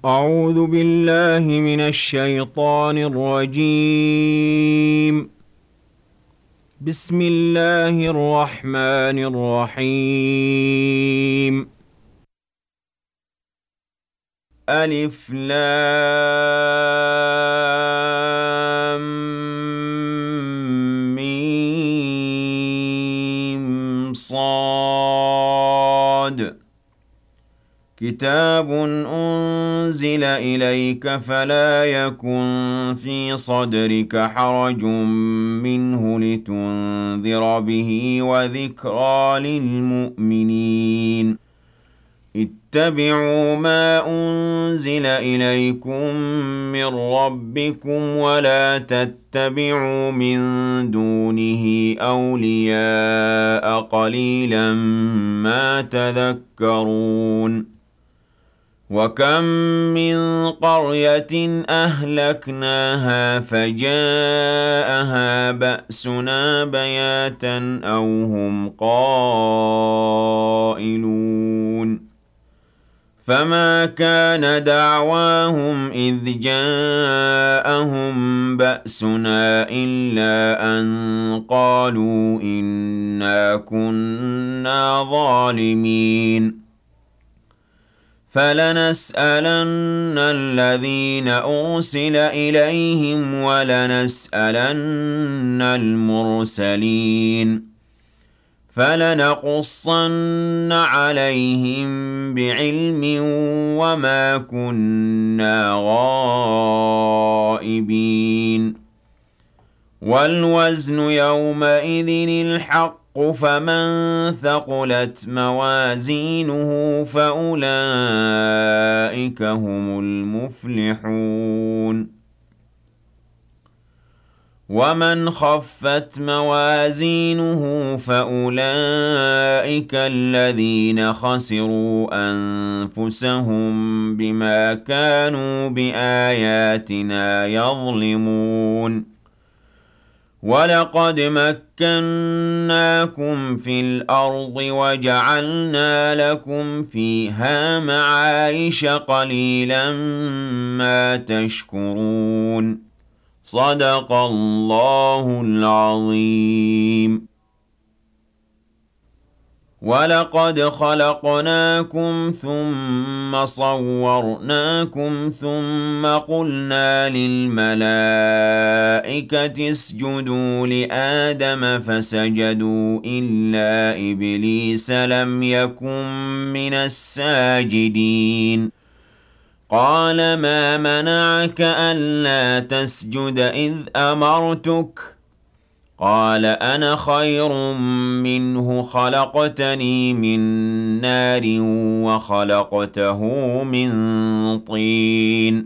أعوذ بالله من الشيطان الرجيم. بسم الله الرحمن الرحيم. ألف لام ميم صاد. كتاب أنزل إليك فلا يكن في صدرك حرج منه لتنذر به وذكرى للمؤمنين. اتبعوا ما أنزل إليكم من ربكم ولا تتبعوا من دونه أولياء قليلا ما تذكرون. وكم من قرية أهلكناها فجاءها بأسنا بياتا أو هم قائلون. فما كان دعواهم إذ جاءهم بأسنا إلا أن قالوا إنا كنا ظالمين. فلنسألن الذين أرسل إليهم ولنسألن المرسلين. فلنقصن عليهم بعلم وما كنا غائبين. والوزن يومئذ الحق فمن ثقلت موازينه فأولئك هم المفلحون. ومن خفت موازينه فأولئك الذين خسروا أنفسهم بما كانوا بآياتنا يظلمون. ولقد مكناكم في الأرض وجعلنا لكم فيها معايش قليلا ما تشكرون. صدق الله العظيم. ولقد خلقناكم ثم صورناكم ثم قلنا للملائكة اسجدوا لآدم فسجدوا إلا إبليس لم يكن من الساجدين. قال ما منعك ألا تسجد إذ أمرتك؟ قال أنا خير منه خلقتني من نار وخلقته من طين.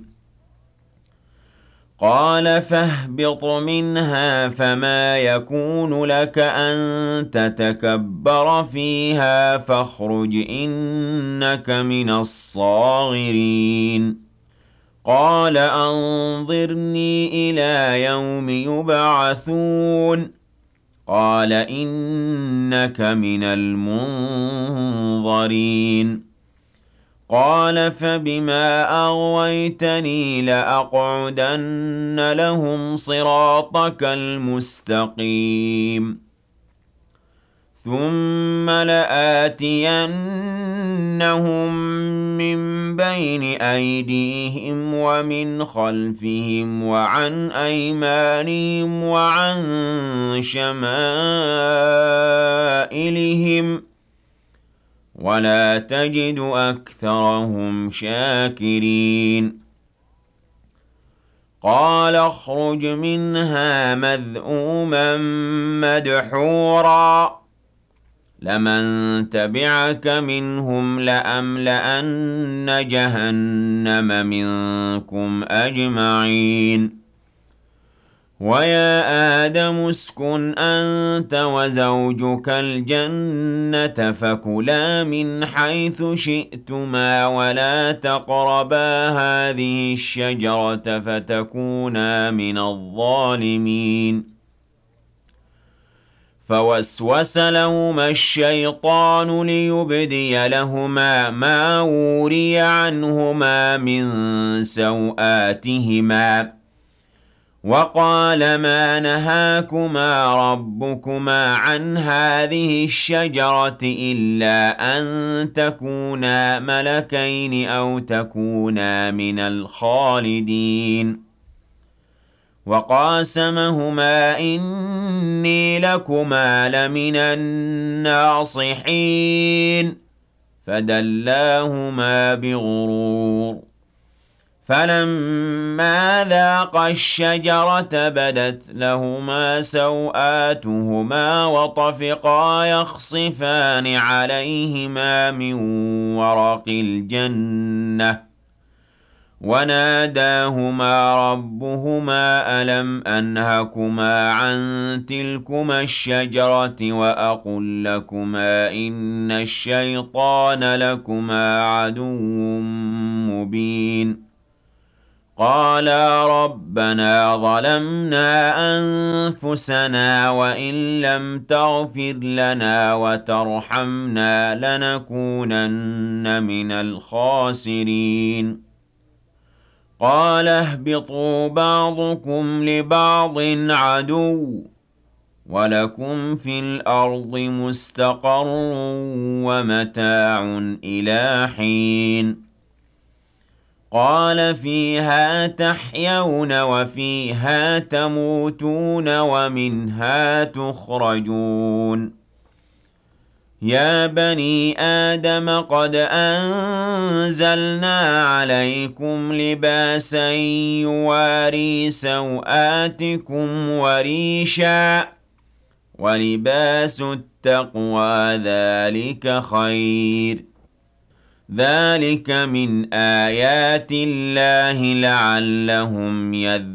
قال فاهبط منها فما يكون لك أن تتكبر فيها فاخرج إنك من الصاغرين. قال أنظرني إلى يوم يبعثون. قال إنك من المنظرين. قال فبما أغويتني لأقعدن لهم صراطك المستقيم ثم لآتينهم من بين أيديهم ومن خلفهم وعن أيمانهم وعن شمائلهم ولا تجد أكثرهم شاكرين. قال اخرج منها مذءوما مدحورا لمن تبعك منهم لأملأن جهنم منكم أجمعين. ويا آدم اسكن أنت وزوجك الجنة فكلا من حيث شئتما ولا تقربا هذه الشجرة فتكونا من الظالمين. فوسوس لهما الشيطان ليبدي لهما ما وري عنهما من سوآتهما وقال ما نهاكما ربكما عن هذه الشجرة إلا أن تكونا ملكين أو تكونا من الخالدين وقاسمهما إني لكما لمن الناصحين فدلاهما بغرور فلما ذاقا الشجرة بدت لهما سوآتهما وطفقا يخصفان عليهما من ورق الجنة وناداهما ربهما ألم أنهكما عن تلكما الشجرة وأقل لكما إن الشيطان لكما عدو مبين قالا ربنا ظلمنا أنفسنا وإن لم تغفر لنا وترحمنا لنكونن من الخاسرين قال اهبطوا بعضكم لبعض عدو ولكم في الأرض مستقر ومتاع إلى حين قال فيها تحيون وفيها تموتون ومنها تخرجون يا بني آدم قد أنزلنا عليكم لباسا يواري سوآتكم وريشا ولباس التقوى ذلك خير ذلك من آيات الله لعلهم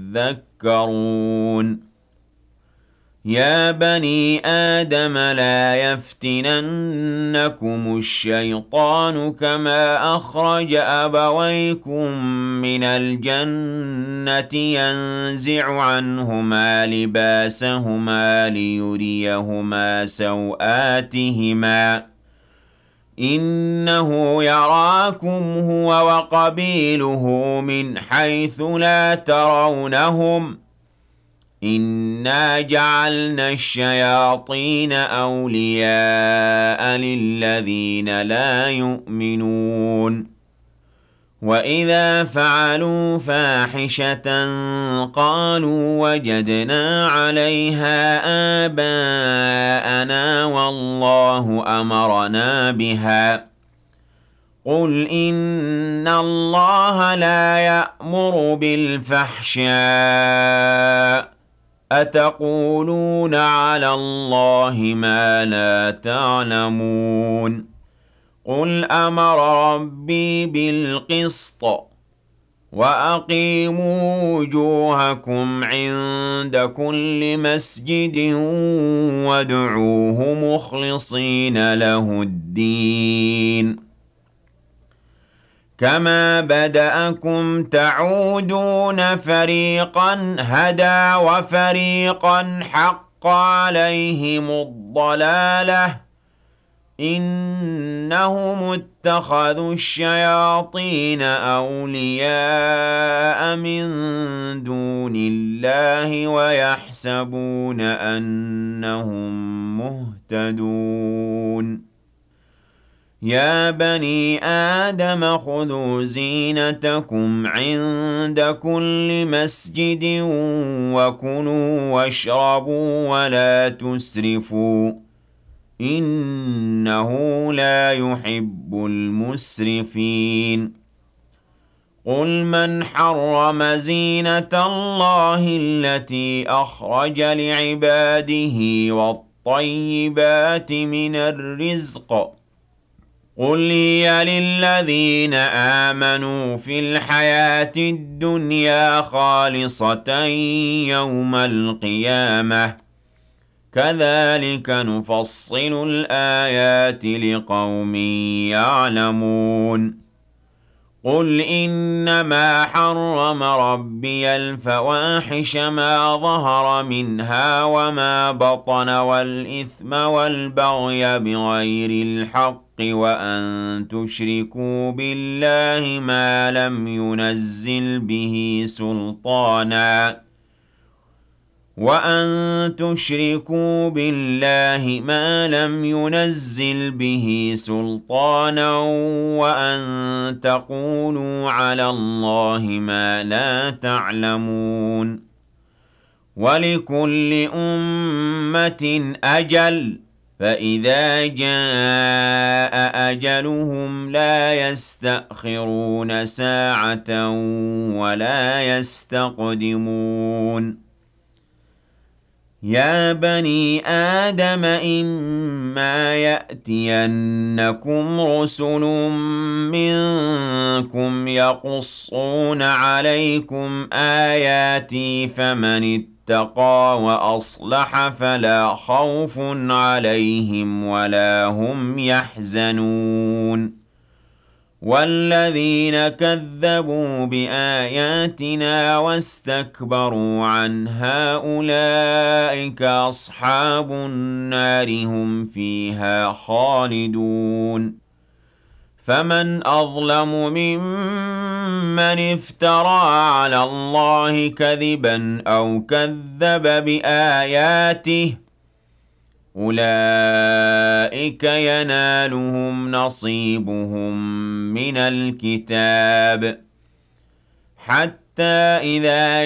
يذكرون يا بني آدم لا يفتننكم الشيطان كما أخرج أبويكم من الجنة ينزع عنهما لباسهما ليريهما سوآتهما إنه يراكم هو وقبيله من حيث لا ترونهم إنا جعلنا الشياطين أولياء للذين لا يؤمنون وإذا فعلوا فاحشة قالوا وجدنا عليها آباءنا والله أمرنا بها قل إن الله لا يأمر بالفحشاء أتقولون على الله ما لا تعلمون قل أمر ربي بالقسط وأقيموا وجوهكم عند كل مسجد وادعوه مخلصين له الدين كما بدأكم تعودون فريقا هدى وفريقا حق عليهم الضلالة إنهم اتخذوا الشياطين أولياء من دون الله ويحسبون أنهم مهتدون يا بني آدم خذوا زينتكم عند كل مسجد وكلوا واشربوا ولا تسرفوا إنه لا يحب المسرفين قل من حرم زينة الله التي أخرج لعباده والطيبات من الرزق قل هي للذين آمنوا في الحياة الدنيا خالصة يوم القيامة كذلك نفصل الآيات لقوم يعلمون قُلْ إِنَّمَا حَرَّمَ رَبِّيَ الْفَوَاحِشَ مَا ظَهَرَ مِنْهَا وَمَا بَطَنَ وَالْإِثْمَ وَالْبَغْيَ بِغَيْرِ الْحَقِّ وَأَن تُشْرِكُوا بِاللَّهِ مَا لَمْ يُنَزِّلْ بِهِ سُلْطَانًا وَأَن تَقُولُوا عَلَى اللَّهِ مَا لَا تَعْلَمُونَ وَلِكُلِّ أُمَّةٍ أَجَلٌ ۖ فَإِذَا جَاءَ أَجَلُهُمْ لَا يَسْتَأْخِرُونَ سَاعَةً وَلَا يَسْتَقْدِمُونَ يَا بَنِي آدَمَ إِمَّا يَأْتِيَنَّكُمْ رُسُلٌ مِّنكُمْ يَقُصُّونَ عَلَيْكُمْ آيَاتِي فَمَنِ اتَّقَىٰ وَأَصْلَحَ فَلَا خَوْفٌ عَلَيْهِمْ وَلَا هُمْ يَحْزَنُونَ وَالَّذِينَ كَذَّبُوا بِآيَاتِنَا وَاسْتَكْبَرُوا عَنْهَا أُولَٰئِكَ أَصْحَابُ النَّارِ ۖ هُمْ فِيهَا خَالِدُونَ فَمَنْ أَظْلَمُ مِمَّنِ افْتَرَىٰ عَلَى اللَّهِ كَذِبًا أَوْ كَذَّبَ بِآيَاتِهِ ۚ أُولَٰئِكَ يَنَالُهُمْ نَصِيبُهُم مِّنَ الْكِتَابِ حَتَّىٰ إِذَا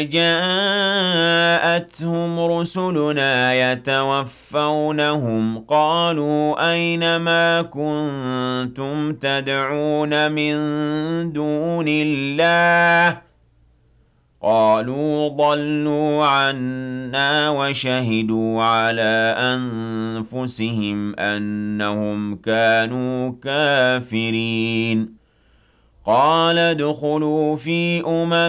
جَاءَتْهُمْ رُسُلُنَا يَتَوَفَّوْنَهُمْ قَالُوا أَيْنَ مَا كُنتُمْ تَدْعُونَ مِن دُونِ اللَّهِ ۖ قَالُوا ضَلُّوا عَنَّا وَشَهِدُوا عَلَىٰ أَنفُسِهِمْ أَنَّهُمْ كَانُوا كَافِرِينَ قَالَ ادْخُلُوا فِي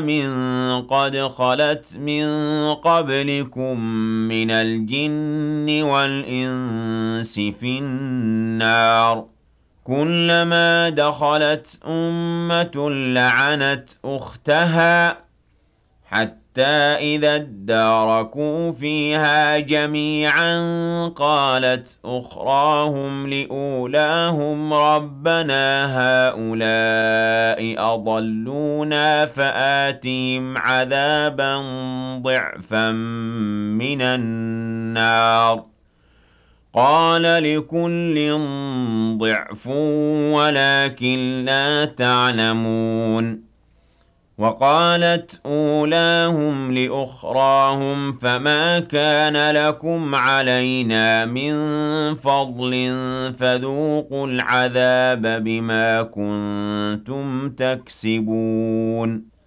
قَدْ خَلَتْ مِن قَبْلِكُم مِّنَ الْجِنِّ وَالْإِنسِ فِي النَّارِ ۖ كُلَّمَا دَخَلَتْ أُمَّةٌ لَّعَنَتْ أُخْتَهَا حَتَّىٰ إِذَا ادَّارَكُوا فِيهَا جَمِيعًا قَالَتْ أُخْرَاهُمْ لِأُولَاهُمْ رَبَّنَا هَٰؤُلَاءِ أَضَلُّونَا فَآتِهِمْ عَذَابًا ضِعْفًا مِّنَ النَّارِ ۖ قَالَ لِكُلٍّ ضِعْفٌ وَلَٰكِن لَّا تَعْلَمُونَ وَقَالَتْ أُولَاهُمْ لِأُخْرَاهُمْ فَمَا كَانَ لَكُمْ عَلَيْنَا مِن فَضْلٍ فَذُوقُوا الْعَذَابَ بِمَا كُنتُمْ تَكْسِبُونَ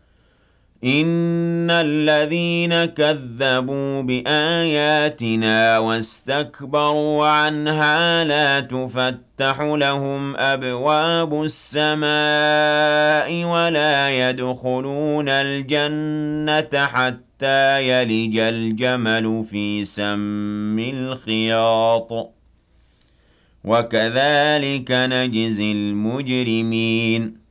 إِنَّ الَّذِينَ كَذَّبُوا بِآيَاتِنَا وَاسْتَكْبَرُوا عَنْهَا لَا تُفَتَّحُ لَهُمْ أَبْوَابُ السَّمَاءِ وَلَا يَدْخُلُونَ الْجَنَّةَ حَتَّىٰ يَلِجَ الْجَمَلُ فِي سَمِّ الْخِيَاطِ ۚ وَكَذَٰلِكَ نَجْزِي الْمُجْرِمِينَ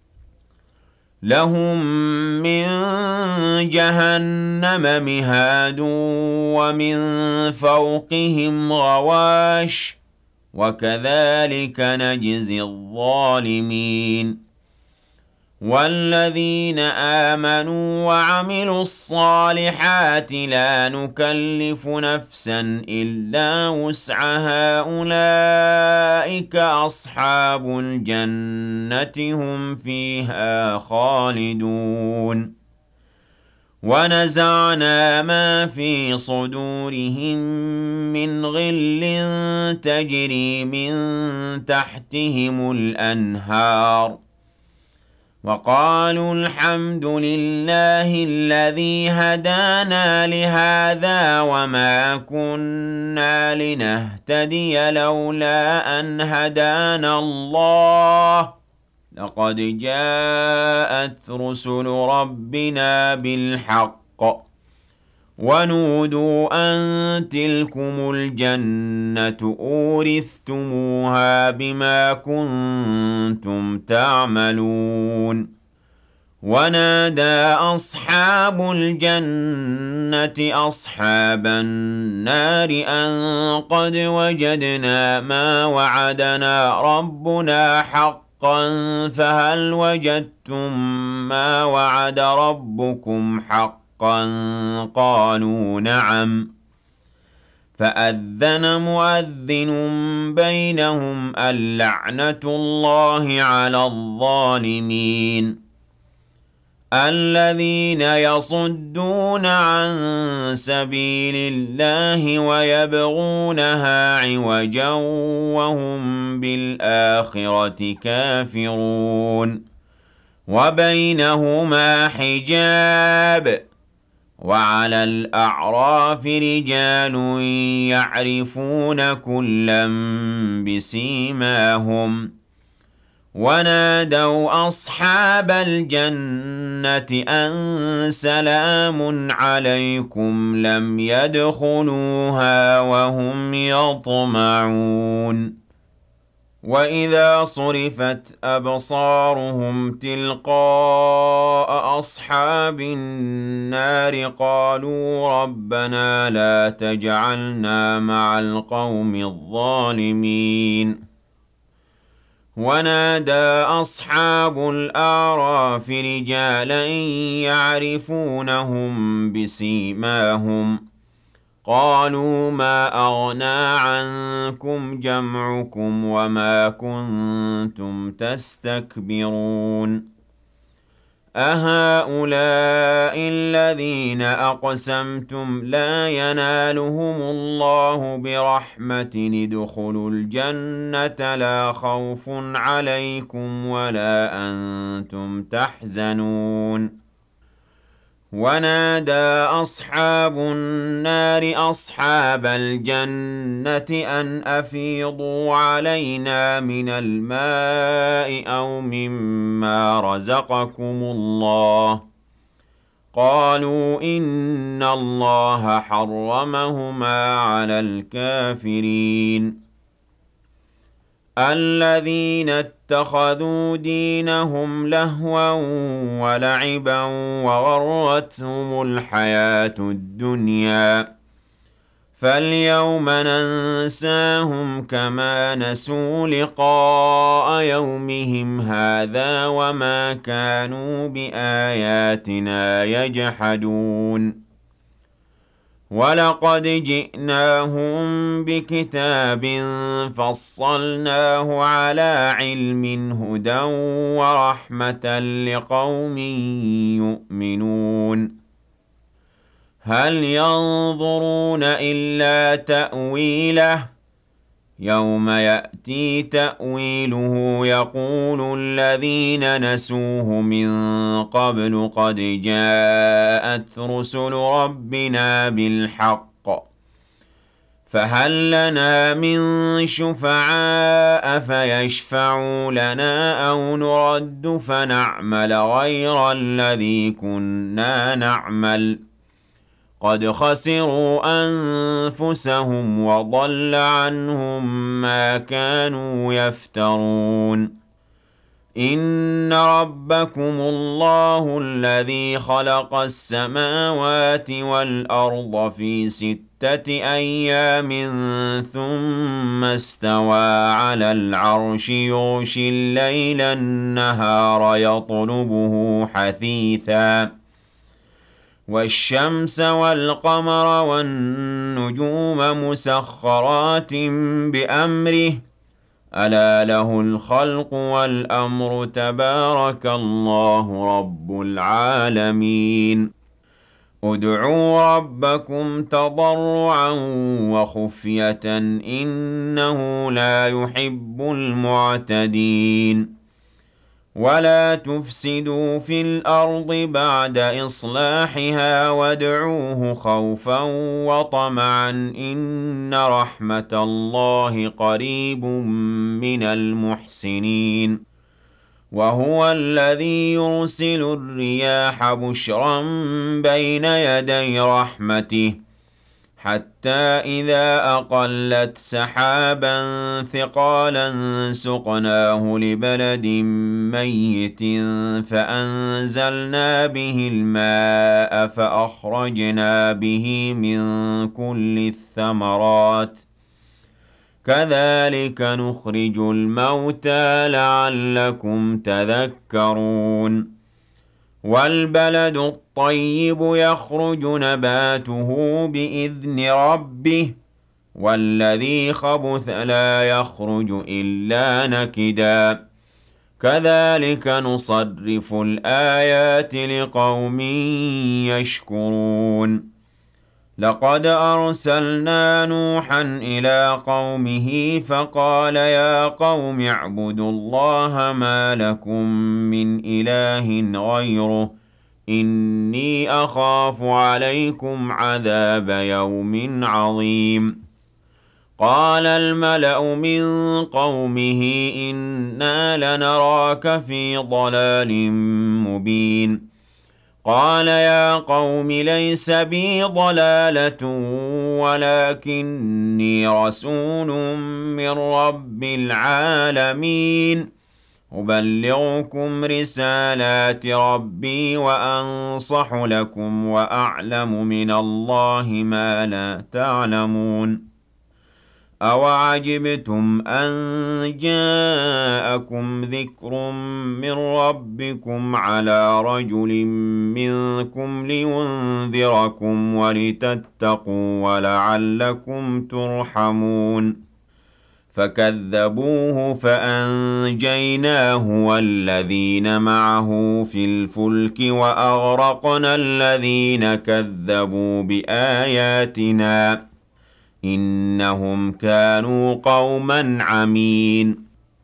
لَهُم مِّن جَهَنَّمَ مِهَادٌ وَمِن فَوْقِهِمْ غَوَاشٍ ۚ وَكَذَٰلِكَ نَجْزِي الظَّالِمِينَ وَالَّذِينَ آمَنُوا وَعَمِلُوا الصَّالِحَاتِ لَا نُكَلِّفُ نَفْسًا إِلَّا وُسْعَهَا أُولَٰئِكَ أَصْحَابُ الْجَنَّةِ ۖ هُمْ فِيهَا خَالِدُونَ وَنَزَعْنَا مَا فِي صُدُورِهِم مِّنْ غِلٍّ تَجْرِي مِن تَحْتِهِمُ الْأَنْهَارُ وَقَالُوا الْحَمْدُ لِلَّهِ الَّذِي هَدَانَا لِهَٰذَا وَمَا كُنَّا لِنَهْتَدِيَ لَوْلَا أَنْ هَدَانَا اللَّهُ ۖ لَقَدْ جَاءَتْ رُسُلُ رَبِّنَا بِالْحَقِّ ۖ وَنُودُوا أَن تِلْكُمُ الْجَنَّةُ أُورِثْتُمُوهَا بِمَا كُنتُمْ تَعْمَلُونَ ونادى أصحاب الجنة أصحاب النار أن قد وجدنا ما وعدنا ربنا حقا فهل وجدتم ما وعد ربكم حقا قالوا نعم فأذن مؤذن بينهم اللعنة الله على الظالمين الذين يصدون عن سبيل الله ويبغونها عوجا وهم بالآخرة كافرون وبينهما حجاب وعلى الأعراف رجال يعرفون كلا بسيماهم ونادوا أصحاب الجنة أن سلام عليكم لم يدخلوها وهم يطمعون وإذا صرفت أبصارهم تلقاء أصحاب النار قالوا ربنا لا تجعلنا مع القوم الظالمين ونادى أصحاب الأعراف رجالا يعرفونهم بسيماهم قالوا ما أغنى عنكم جمعكم وما كنتم تستكبرون أهؤلاء الذين أقسمتم لا ينالهم الله برحمة ادخلوا الجنة لا خوف عليكم ولا أنتم تحزنون ونادى أصحاب النار أصحاب الجنة أن أفيضوا علينا من الماء أو مما رزقكم الله قالوا إن الله حرمهما على الكافرين الذين اتخذوا دينهم لهوا ولعبا وغرتهم الحياة الدنيا فاليوم ننساهم كما نسوا لقاء يومهم هذا وما كانوا بآياتنا يجحدون ولقد جئناهم بكتاب فصلناه على علم هدى ورحمة لقوم يؤمنون هل ينظرون إلا تأويله يوم يأتي تأويله يقول الذين نسوه من قبل قد جاءت رسل ربنا بالحق فهل لنا من شفعاء فيشفعوا لنا أو نرد فنعمل غير الذي كنا نعمل قد خسروا أنفسهم وضل عنهم ما كانوا يفترون إن ربكم الله الذي خلق السماوات والأرض في 6 أيام ثم استوى على العرش يغشي الليل النهار يطلبه حثيثاً والشمس والقمر والنجوم مسخرات بأمره ألا له الخلق والأمر تبارك الله رب العالمين ادعوا ربكم تضرعا وخفية إنه لا يحب المعتدين ولا تفسدوا في الأرض بعد إصلاحها وادعوه خوفا وطمعا إن رحمة الله قريب من المحسنين وهو الذي يرسل الرياح بشرا بين يدي رحمته حتى إذا أقلت سحابا ثقالا سقناه لبلد ميت فأنزلنا به الماء فأخرجنا به من كل الثمرات كذلك نخرج الموتى لعلكم تذكرون والبلد الطيب يخرج نباته بإذن ربه والذي خبث لا يخرج إلا نكدا كذلك نصرف الآيات لقوم يشكرون لقد أرسلنا نوحا إلى قومه فقال يا قوم اعبدوا الله ما لكم من إله غيره إني أخاف عليكم عذاب يوم عظيم قال الملأ من قومه إنا لنراك في ضلال مبين قال يا قوم ليس بي ضلالة ولكني رسول من رب العالمين أبلغكم رسالات ربي وأنصح لكم وأعلم من الله ما لا تعلمون أَوَعَجِبْتُمْ أَن جَاءَكُمْ ذِكْرٌ مِّن رَّبِّكُمْ عَلَىٰ رَجُلٍ مِّنكُمْ لِيُنذِرَكُمْ وَلِتَتَّقُوا وَلَعَلَّكُمْ تُرْحَمُونَ فَكَذَّبُوهُ فَأَنجَيْنَاهُ وَالَّذِينَ مَعَهُ فِي الْفُلْكِ وَأَغْرَقْنَا الَّذِينَ كَذَّبُوا بِآيَاتِنَا إنهم كانوا قوما عمين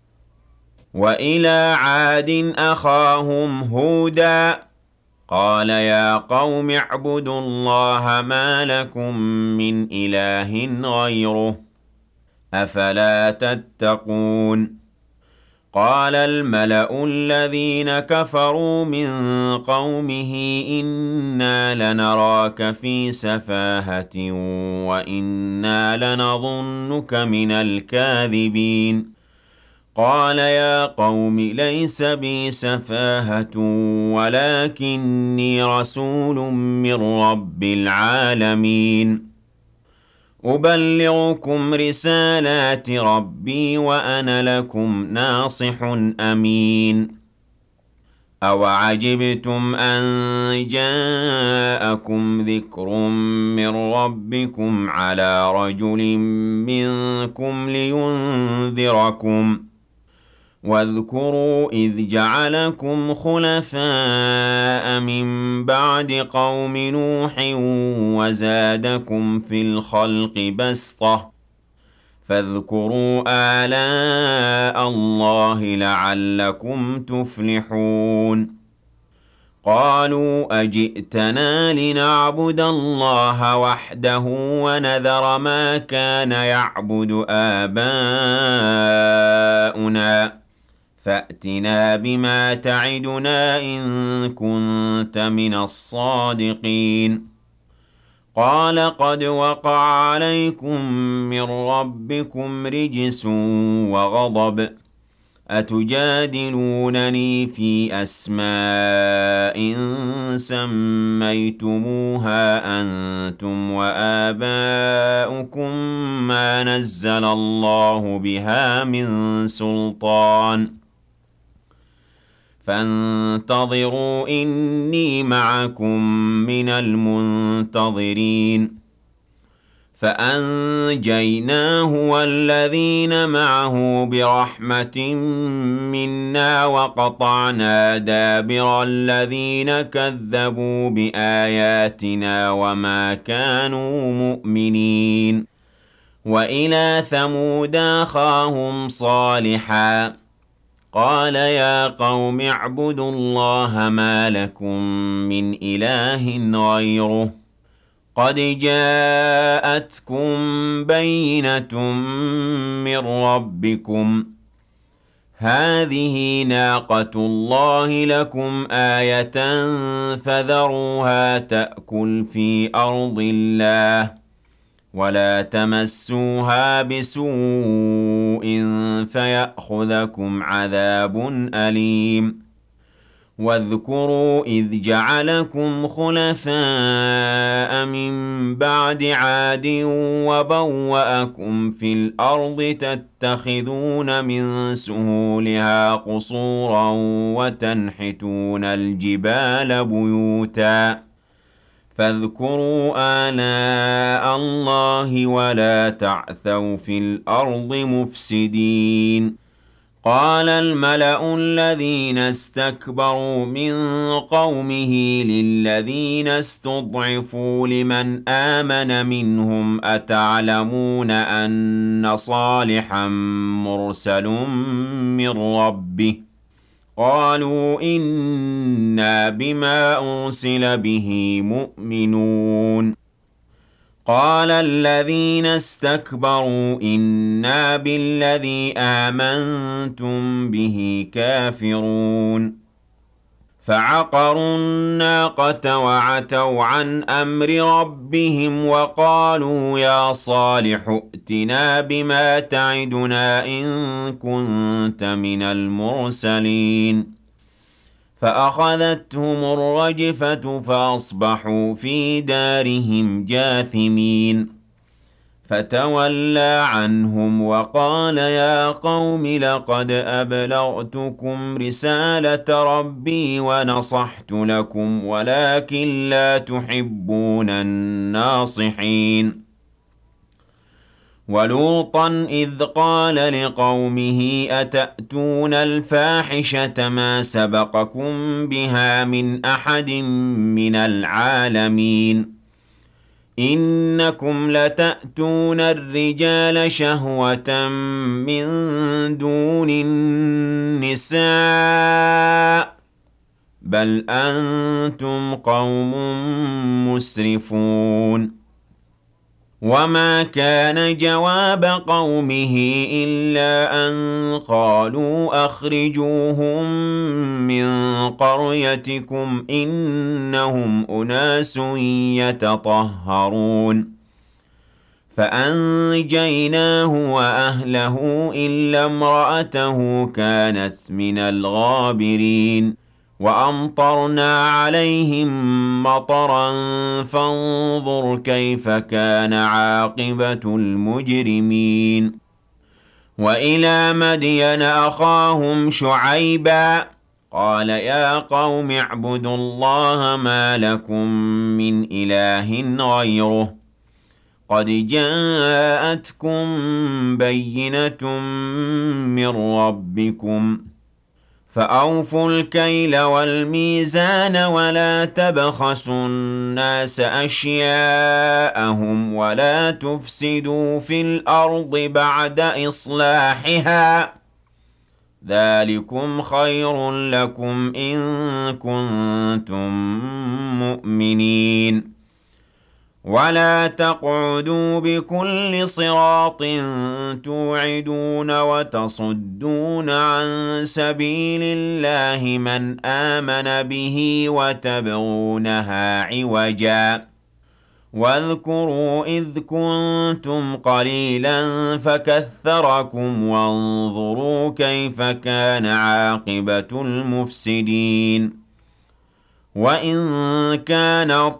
وإلى عاد أخاهم هودا قال يا قوم اعبدوا الله ما لكم من إله غيره أفلا تتقون قال الملأ الذين كفروا من قومه إنا لنراك في سفاهة وإنا لنظنك من الكاذبين قال يا قوم ليس بي سفاهة ولكني رسول من رب العالمين أبلغكم رسالات ربي وأنا لكم ناصح أمين أَوَعَجِبْتُمْ أَن جَاءَكُمْ ذِكْرٌ مِّن رَّبِّكُمْ عَلَىٰ رَجُلٍ مِّنكُمْ لِيُنذِرَكُمْ واذكروا إذ جعلكم خلفاء من بعد قوم نوح وزادكم في الخلق بسطة فاذكروا آلاء الله لعلكم تفلحون قالوا أجئتنا لنعبد الله وحده ونذر ما كان يعبد آباؤنا فأتنا بما تعدنا إن كنت من الصادقين قال قد وقع عليكم من ربكم رجس وغضب أتجادلونني في أسماء سميتموها أنتم وآباؤكم ما نزل الله بها من سلطان فانتظروا إني معكم من المنتظرين فأنجيناه والذين معه برحمة منا وقطعنا دابر الذين كذبوا بآياتنا وما كانوا مؤمنين وإلى ثمود أخاهم صالحا قال يا قوم اعبدوا الله ما لكم من إله غيره قد جاءتكم بينة من ربكم هذه ناقة الله لكم آية فذروها تأكل في أرض الله ولا تمسوها بسوء فيأخذكم عذاب أليم واذكروا إذ جعلكم خلفاء من بعد عاد وبوأكم في الأرض تتخذون من سهولها قصورا وتنحتون الجبال بيوتا فاذكروا آلاء الله ولا تعثوا في الأرض مفسدين قال الملأ الذين استكبروا من قومه للذين استضعفوا لمن آمن منهم أتعلمون أن صالحا مرسل من ربه قالوا إنا بما أرسل به مؤمنون قال الذين استكبروا إنا بالذي آمنتم به كافرون فعقروا الناقة وعتوا عن أمر ربهم وقالوا يا صالح ائتنا بما تعدنا إن كنت من المرسلين فأخذتهم الرجفة فأصبحوا في دارهم جاثمين فتولى عنهم وقال يا قوم لقد أبلغتكم رسالة ربي ونصحت لكم ولكن لا تحبون الناصحين ولوطا إذ قال لقومه أتأتون الفاحشة ما سبقكم بها من أحد من العالمين إنكم لتأتون الرجال شهوة من دون النساء بل أنتم قوم مسرفون وما كان جواب قومه إلا أن قالوا أخرجوهم من قريتكم إنهم أناس يتطهرون فأنجيناه وأهله إلا امرأته كانت من الغابرين وأمطرنا عليهم مطرا فانظر كيف كان عاقبة المجرمين وإلى مدين أخاهم شعيبا قال يا قوم اعبدوا الله ما لكم من إله غيره قد جاءتكم بينة من ربكم فأوفوا الكيل والميزان ولا تبخسوا الناس أشياءهم ولا تفسدوا في الأرض بعد إصلاحها ذلكم خير لكم إن كنتم مؤمنين ولا تقعدوا بكل صراط توعدون وتصدون عن سبيل الله من آمن به وتبغونها عوجا واذكروا إذ كنتم قليلا فكثركم وانظروا كيف كان عاقبة المفسدين وإن كان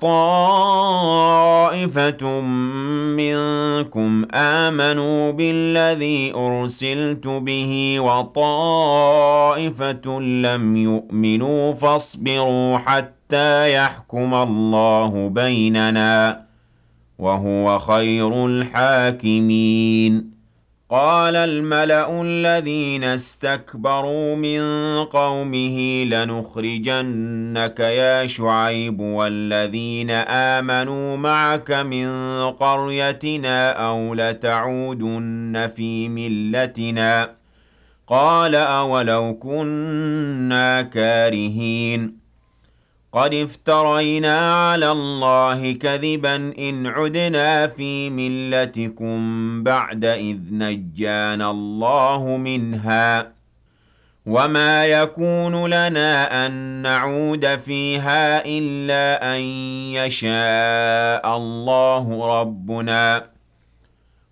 طائفة منكم آمنوا بالذي أرسلت به وطائفة لم يؤمنوا فاصبروا حتى يحكم الله بيننا وهو خير الحاكمين قال الملأ الذين استكبروا من قومه لنخرجنك يا شعيب والذين آمنوا معك من قريتنا أو لتعودن في ملتنا قال أولو كنا كارهين قد افترينا على الله كذبا إن عدنا في ملتكم بعد إذ نجانا الله منها وما يكون لنا أن نعود فيها إلا أن يشاء الله ربنا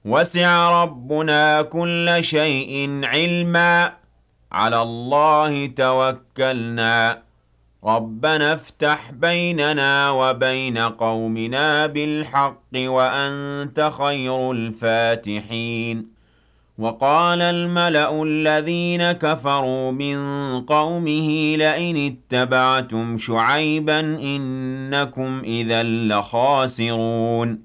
وسع ربنا كل شيء علما على الله توكلنا ربنا افتح بيننا وبين قومنا بالحق وأنت خير الفاتحين وقال الملأ الذين كفروا من قومه لئن اتبعتم شعيبا إنكم إذا لخاسرون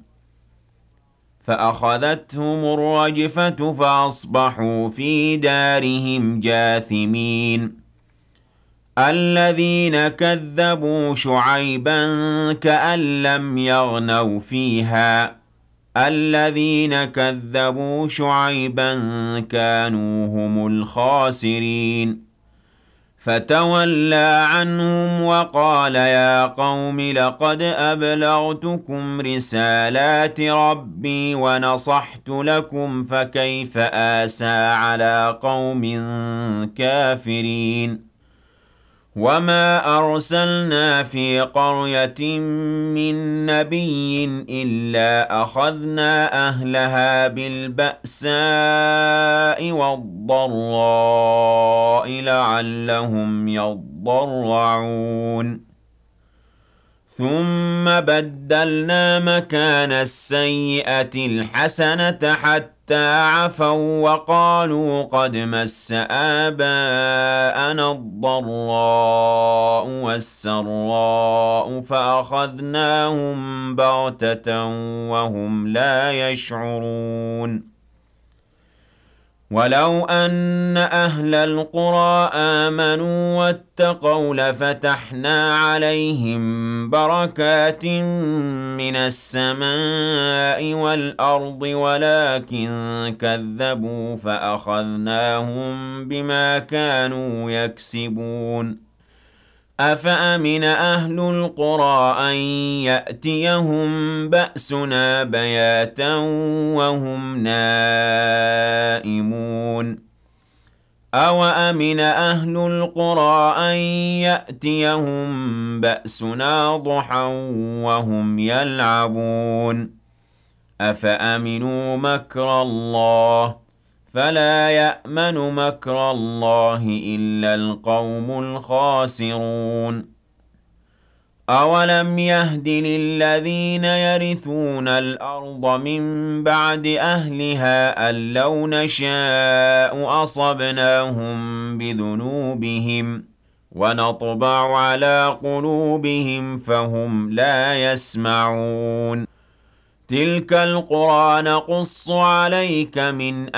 فأخذتهم الرجفة فأصبحوا في دارهم جاثمين الذين كذبوا شعيبا كأن لم يغنوا فيها الذين كذبوا شعيبا كانوا هم الخاسرين فتولى عنهم وقال يا قوم لقد أبلغتكم رسالات ربي ونصحت لكم فكيف آسى على قوم كافرين وما أرسلنا في قرية من نبي إلا أخذنا أهلها بالبأساء والضراء لعلهم يضرعون ثم بدلنا مكان السيئة الحسنة حتى عفوا وقالوا قد مس آباءنا الضراء والسراء فأخذناهم بغتة وهم لا يشعرون ولو أن أهل القرى آمنوا واتقوا لفتحنا عليهم بركات من السماء والأرض ولكن كذبوا فأخذناهم بما كانوا يكسبون أفأمن أهل القرى أن يأتيهم بأسنا بياتا وهم نائمون أوأمن أهل القرى أن يأتيهم بأسنا ضحى وهم يلعبون أفأمنوا مكر الله فلا يأمن مكر الله إلا القوم الخاسرون أولم يهد للذين يرثون الأرض من بعد أهلها أن لو نشاء أصبناهم بذنوبهم ونطبع على قلوبهم فهم لا يسمعون تلك القرى نقص عليك من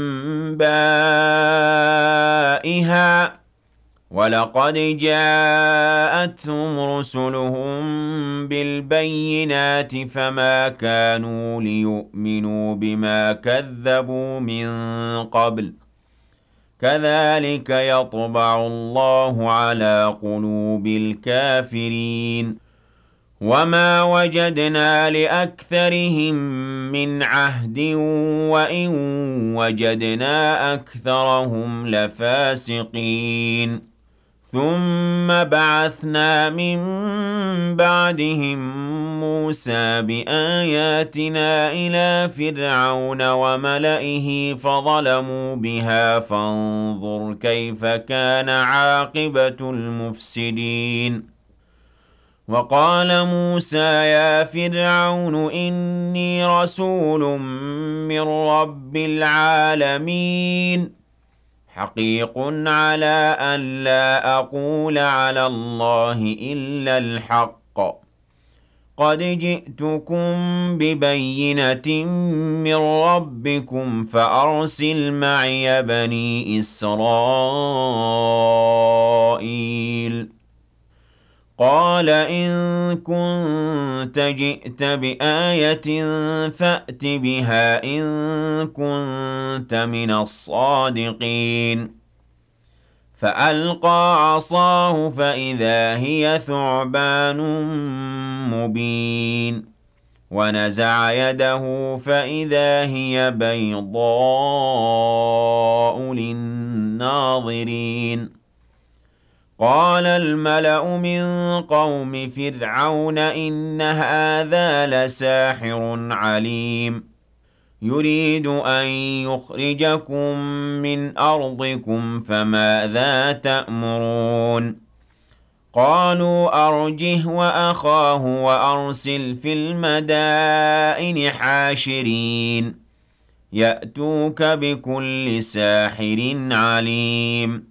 أنبائها ولقد جاءتهم رسلهم بالبينات فما كانوا ليؤمنوا بما كذبوا من قبل كذلك يطبع الله على قلوب الكافرين وما وجدنا لأكثرهم من عهد وإن وجدنا أكثرهم لفاسقين ثم بعثنا من بعدهم موسى بآياتنا إلى فرعون وملئه فظلموا بها فانظر كيف كان عاقبة المفسدين وقال موسى يا فرعون إني رسول من رب العالمين حقيق على أن لا أقول على الله إلا الحق قد جئتكم ببينة من ربكم فأرسل معي بني إسرائيل قال إن كنت جئت بآية فأت بها إن كنت من الصادقين فألقى عصاه فإذا هي ثعبان مبين ونزع يده فإذا هي بيضاء للناظرين قال الملأ من قوم فرعون إن هذا لساحر عليم يريد أن يخرجكم من أرضكم فماذا تأمرون قالوا أرجه وأخاه وأرسل في المدائن حاشرين يأتوك بكل ساحر عليم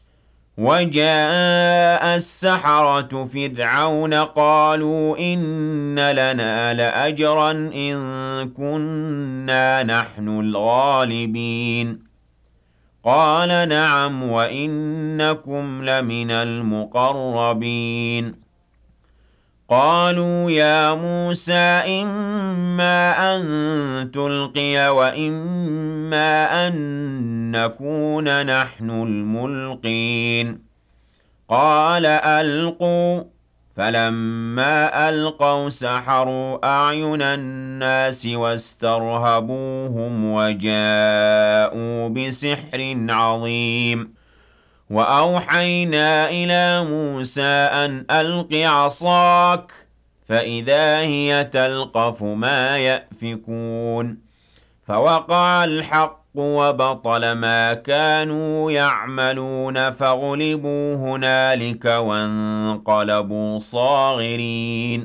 وجاء السحرة فرعون قالوا إن لنا لأجرا إن كنا نحن الغالبين قال نعم وإنكم لمن المقربين قالوا يا موسى إما أن تلقي وإما أن نكون نحن الملقين قال ألقوا فلما ألقوا سحروا أعين الناس واسترهبوهم وجاءوا بسحر عظيم وأوحينا إلى موسى أن ألق عصاك فإذا هي تلقف ما يأفكون فوقع الحق وبطل ما كانوا يعملون فغلبوا هنالك وانقلبوا صاغرين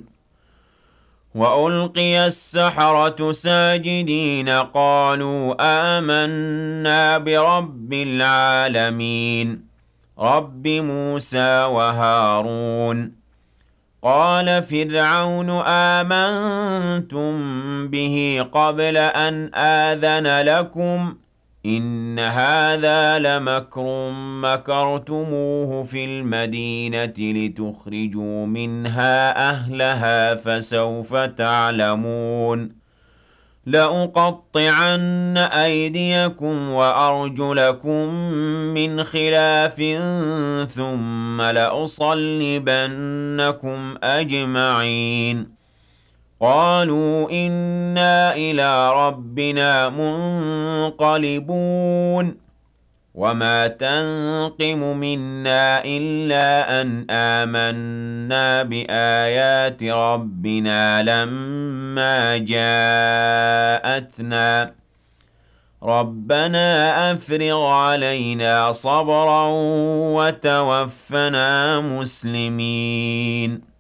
وألقي السحرة ساجدين قالوا آمنا برب العالمين رب موسى وهارون قال فرعون آمنتم به قبل أن آذن لكم إن هذا لمكر مكرتموه في المدينة لتخرجوا منها أهلها فسوف تعلمون لأقطعن أيديكم وأرجلكم من خلاف ثم لأصلبنكم أجمعين قالوا إنا إلى ربنا منقلبون وما تنقم منا إلا أن آمنا بآيات ربنا لما جاءتنا ربنا أفرغ علينا صبرا وتوفنا مسلمين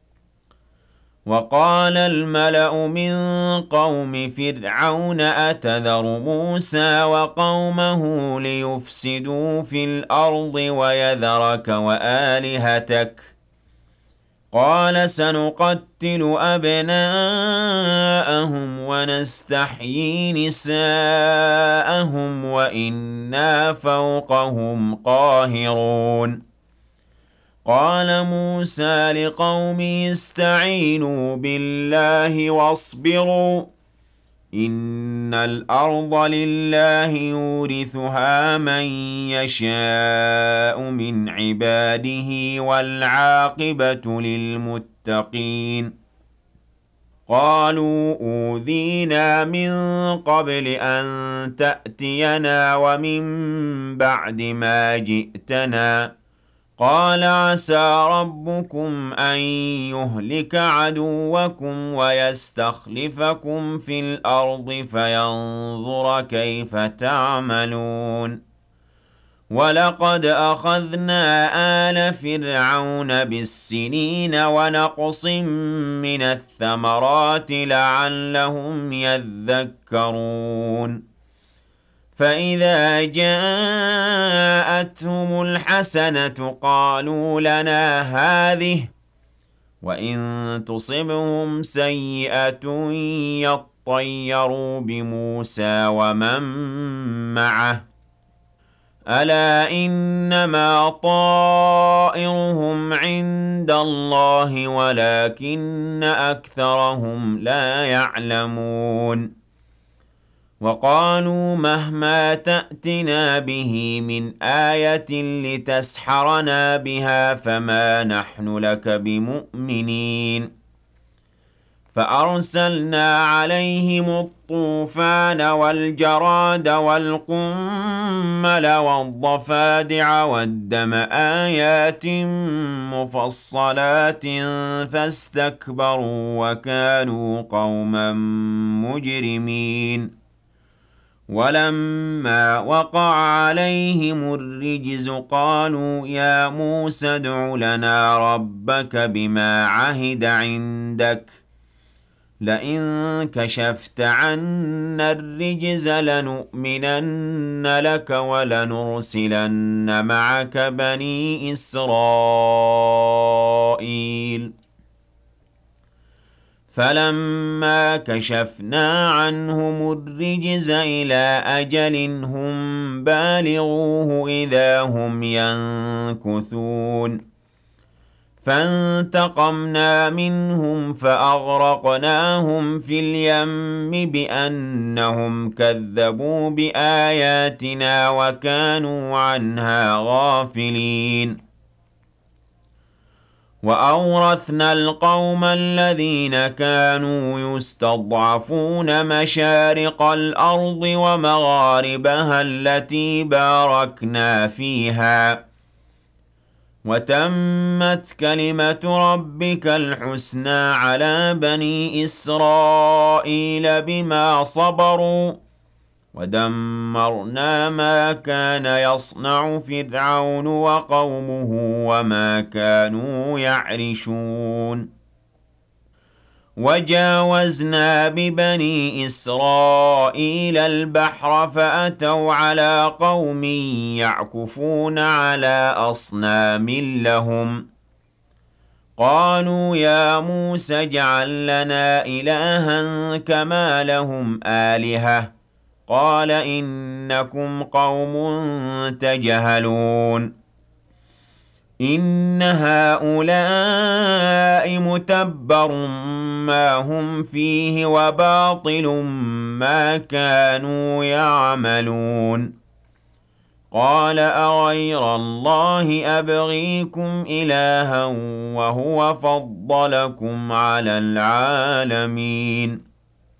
وقال الملأ من قوم فرعون أتذر موسى وقومه ليفسدوا في الأرض ويذرك وآلهتك قال سنقتل أبناءهم ونستحيي نساءهم وإنا فوقهم قاهرون قال موسى لقومه استعينوا بالله واصبروا إن الأرض لله يورثها من يشاء من عباده والعاقبة للمتقين قالوا أوذينا من قبل أن تأتينا ومن بعد ما جئتنا قال عسى ربكم أن يهلك عدوكم ويستخلفكم في الأرض فينظر كيف تعملون ولقد أخذنا آل فرعون بالسنين ونقص من الثمرات لعلهم يذكرون فإذا جاءتهم الحسنة قالوا لنا هذه وإن تصبهم سيئة يطيروا بموسى ومن معه ألا إنما طائرهم عند الله ولكن أكثرهم لا يعلمون وقالوا مهما تأتنا به من آية لتسحرنا بها فما نحن لك بمؤمنين فأرسلنا عليهم الطوفان والجراد والقمل والضفادع والدم آيات مفصلات فاستكبروا وكانوا قوما مجرمين ولما وقع عليهم الرجز قالوا يا موسى ادع لنا ربك بما عهد عندك لئن كشفت عنا الرجز لنؤمنن لك ولنرسلن معك بني إسرائيل فلما كشفنا عنهم الرجز إلى أجل هم بالغوه إذا هم ينكثون فانتقمنا منهم فأغرقناهم في اليم بأنهم كذبوا بآياتنا وكانوا عنها غافلين وأورثنا القوم الذين كانوا يستضعفون مشارق الأرض ومغاربها التي باركنا فيها وتمت كلمة ربك الحسنى على بني إسرائيل بما صبروا ودمرنا ما كان يصنع فرعون وقومه وما كانوا يعرشون وجاوزنا ببني إسرائيل البحر فأتوا على قوم يعكفون على أصنام لهم قالوا يا موسى اجعل لنا إلها كما لهم آلهة قال إنكم قوم تجهلون إن هؤلاء متبر ما هم فيه وباطل ما كانوا يعملون قال أغير الله أبغيكم إلها وهو فضلكم على العالمين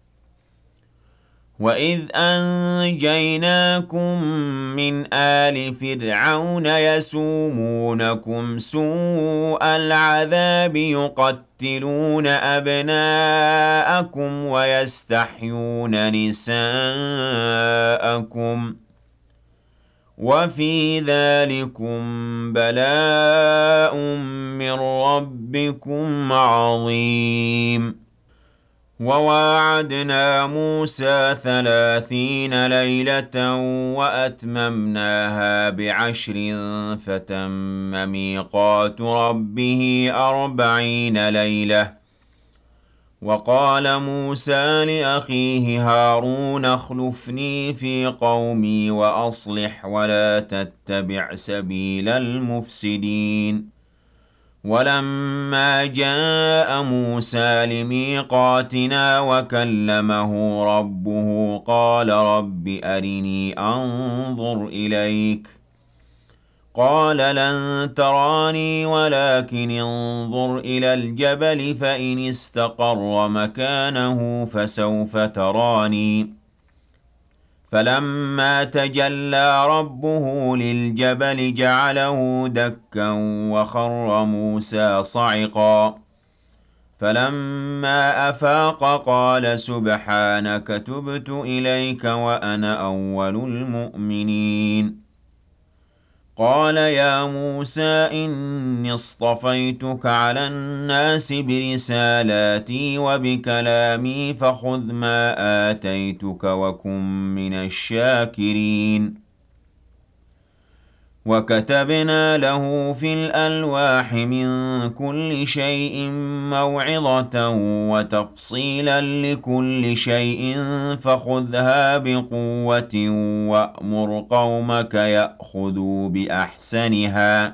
وَإِذْ أَنْجَيْنَاكُمْ مِنْ آلِ فِرْعَوْنَ يَسُومُونَكُمْ سُوءَ الْعَذَابِ يُقَتِّلُونَ أَبْنَاءَكُمْ وَيَسْتَحْيُونَ نِسَاءَكُمْ وَفِي ذَلِكُمْ بَلَاءٌ مِّن رَّبِّكُمْ عَظِيمٌ وَوَاعَدْنَا مُوسَى 30 لَيْلَةً وَأَتْمَمْنَاهَا ب10 فَتَمَّ مِيقَاتُ رَبِّهِ 40 لَيْلَةً وَقَالَ مُوسَى لِأَخِيهِ هَارُونَ اخْلُفْنِي فِي قَوْمِي وَأَصْلِحْ وَلَا تَتَّبِعْ سَبِيلَ الْمُفْسِدِينَ وَلَمَّا جَاءَ مُوسَى لِمِيقَاتِنَا وَكَلَّمَهُ رَبُّهُ قَالَ رَبِّ أَرِنِي أَنظُرْ إِلَيْكَ قَالَ لَن تَرَانِي وَلَكِنِ انظُرْ إِلَى الْجَبَلِ فَإِنِ اسْتَقَرَّ مَكَانَهُ فَسَوْفَ تَرَانِي فَلَمَّا تَجَلَّى رَبُّهُ لِلْجَبَلِ جَعَلَهُ دَكًّا وَخَرَّ مُوسَىٰ صَعِقًا فَلَمَّا أَفَاقَ قَالَ سُبْحَانَكَ تُبْتُ إِلَيْكَ وَأَنَا أَوَّلُ الْمُؤْمِنِينَ قَالَ يَا مُوسَىٰ إِنِّي اصْطَفَيْتُكَ عَلَى النَّاسِ بِرِسَالَاتِي وَبِكَلَامِي فَخُذْ مَا آتَيْتُكَ وَكُن مِّنَ الشَّاكِرِينَ وَكَتَبْنَا لَهُ فِي الْأَلْوَاحِ مِن كُلِّ شَيْءٍ مَّوْعِظَةً وَتَفْصِيلًا لِّكُلِّ شَيْءٍ فَخُذْهَا بِقُوَّةٍ وَأْمُرْ قَوْمَكَ يَأْخُذُوا بِأَحْسَنِهَا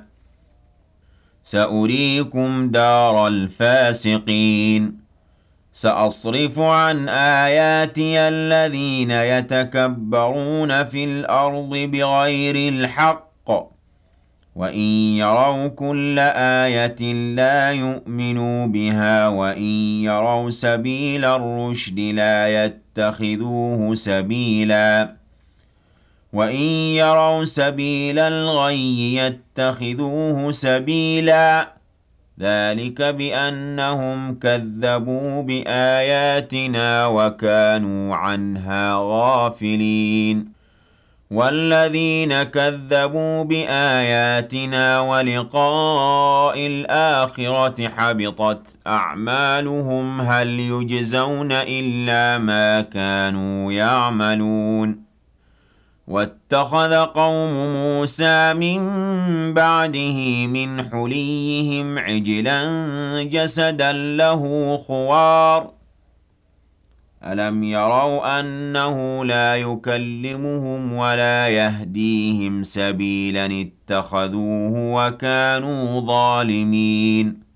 سَأُرِيكُمْ دَارَ الْفَاسِقِينَ سَأَصْرِفُ عَنْ آيَاتِيَ الَّذِينَ يَتَكَبَّرُونَ فِي الْأَرْضِ بِغَيْرِ الْحَقِّ وَإِن يَرَوْا كُلَّ آيَةٍ لَّا يُؤْمِنُوا بِهَا وَإِن يَرَوْا سَبِيلَ الرُّشْدِ لَا يَتَّخِذُوهُ سَبِيلًا وَإِن يَرَوْا سَبِيلَ الْغَيِّ يَتَّخِذُوهُ سَبِيلًا ذلك بأنهم كذبوا بآياتنا وكانوا عنها غافلين والذين كذبوا بآياتنا ولقاء الآخرة حبطت أعمالهم هل يجزون إلا ما كانوا يعملون واتخذ قوم موسى من بعده من حليهم عجلا جسدا له خوار ألم يروا أنه لا يكلمهم ولا يهديهم سبيلا اتخذوه وكانوا ظالمين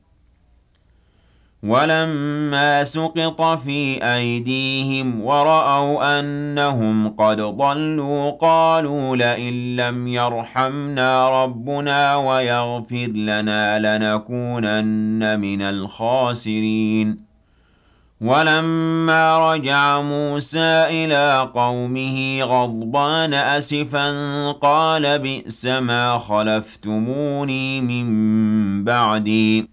ولما سقط في أيديهم ورأوا أنهم قد ضلوا قالوا لئن لم يرحمنا ربنا ويغفر لنا لنكونن من الخاسرين ولما رجع موسى إلى قومه غضبان أسفا قال بئس ما خلفتموني من بعدي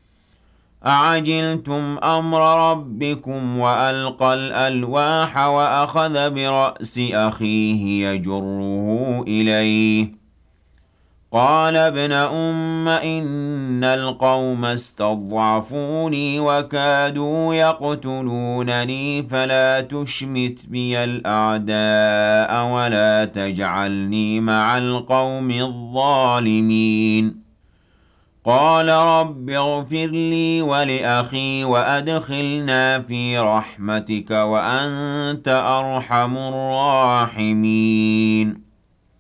أعجلتم أمر ربكم وألقى الألواح وأخذ برأس أخيه يجره إليه قال ابن إن القوم استضعفوني وكادوا يقتلونني فلا تشمت بي الأعداء ولا تجعلني مع القوم الظالمين قال رب اغفر لي ولأخي وأدخلنا في رحمتك وأنت أرحم الراحمين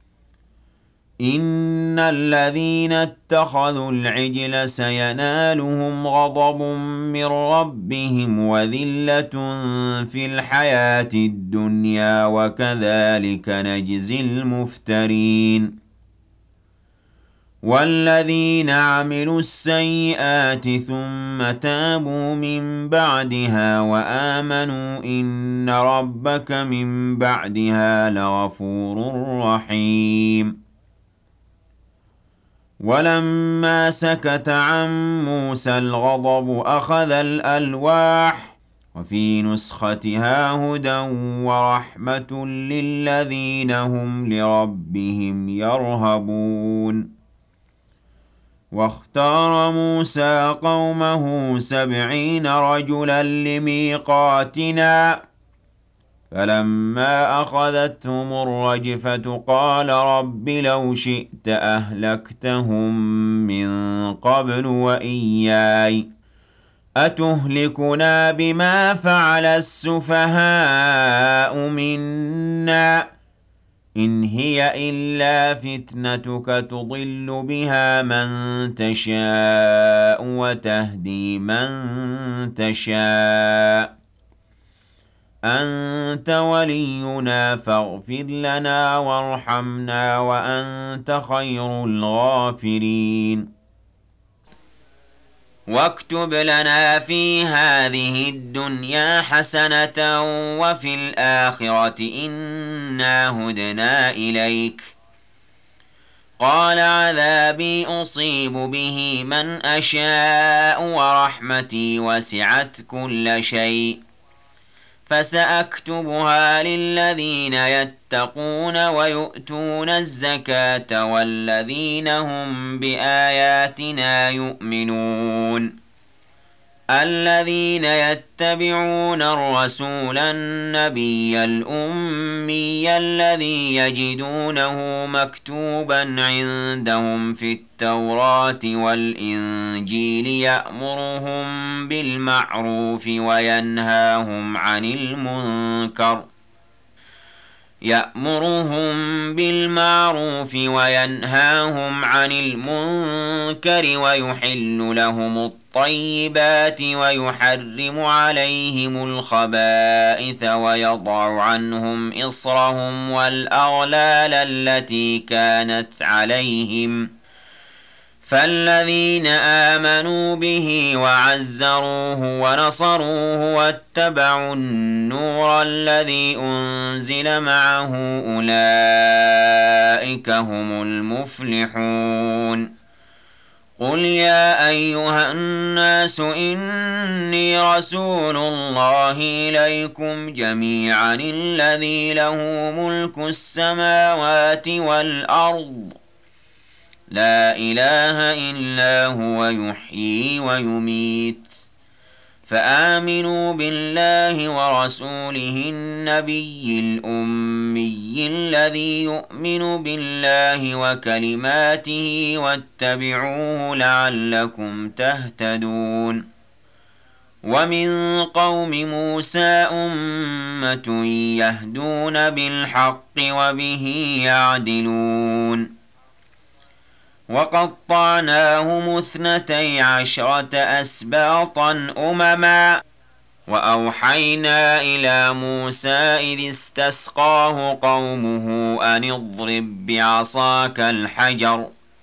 إن الذين اتخذوا العجل سينالهم غضب من ربهم وذلة في الحياة الدنيا وكذلك نجزي المفترين والذين عملوا السيئات ثم تابوا من بعدها وآمنوا إن ربك من بعدها لغفور رحيم ولما سكت عن موسى الغضب أخذ الألواح وفي نسختها هدى ورحمة للذين هم لربهم يرهبون واختار موسى قومه 70 رجلا لميقاتنا فلما أخذتهم الرجفة قال رب لو شئت أهلكتهم من قبل وإياي أتهلكنا بما فعل السفهاء منا إن هي إلا فتنتك تضل بها من تشاء وتهدي من تشاء أنت ولينا فاغفر لنا وارحمنا وأنت خير الغافرين واكتب لنا في هذه الدنيا حسنة وفي الآخرة إنا هدنا إليك قال عذابي أصيب به من أشاء ورحمتي وسعت كل شيء فسأكتبها للذين يتقون ويؤتون الزكاة والذين هم بآياتنا يؤمنون الذين يتبعون الرسول النبي الأمي الذي يجدونه مكتوبا عندهم في التوراة والإنجيل يأمرهم بالمعروف وينهاهم عن المنكر ويحل لهم الطيبات ويحرم عليهم الخبائث ويضع عنهم إصرهم والأغلال التي كانت عليهم فالذين آمنوا به وعزروه ونصروه واتبعوا النور الذي أنزل معه أولئك هم المفلحون قل يا أيها الناس إني رسول الله إليكم جميعا الذي له ملك السماوات والأرض لا إله إلا هو يحيي ويميت فآمنوا بالله ورسوله النبي الأمي الذي يؤمن بالله وكلماته واتبعوه لعلكم تهتدون ومن قوم موسى أمة يهدون بالحق وبه يعدلون وقطعناهم 12 أسباطا أمما وأوحينا إلى موسى إذ استسقاه قومه أن اضرب بعصاك الحجر